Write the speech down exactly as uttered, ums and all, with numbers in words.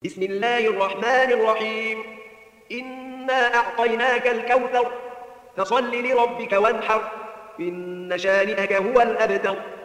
بسم الله الرحمن الرحيم. إنا أعطيناك الكوثر فصل لربك وانحر إن شانئك هو الأبتر.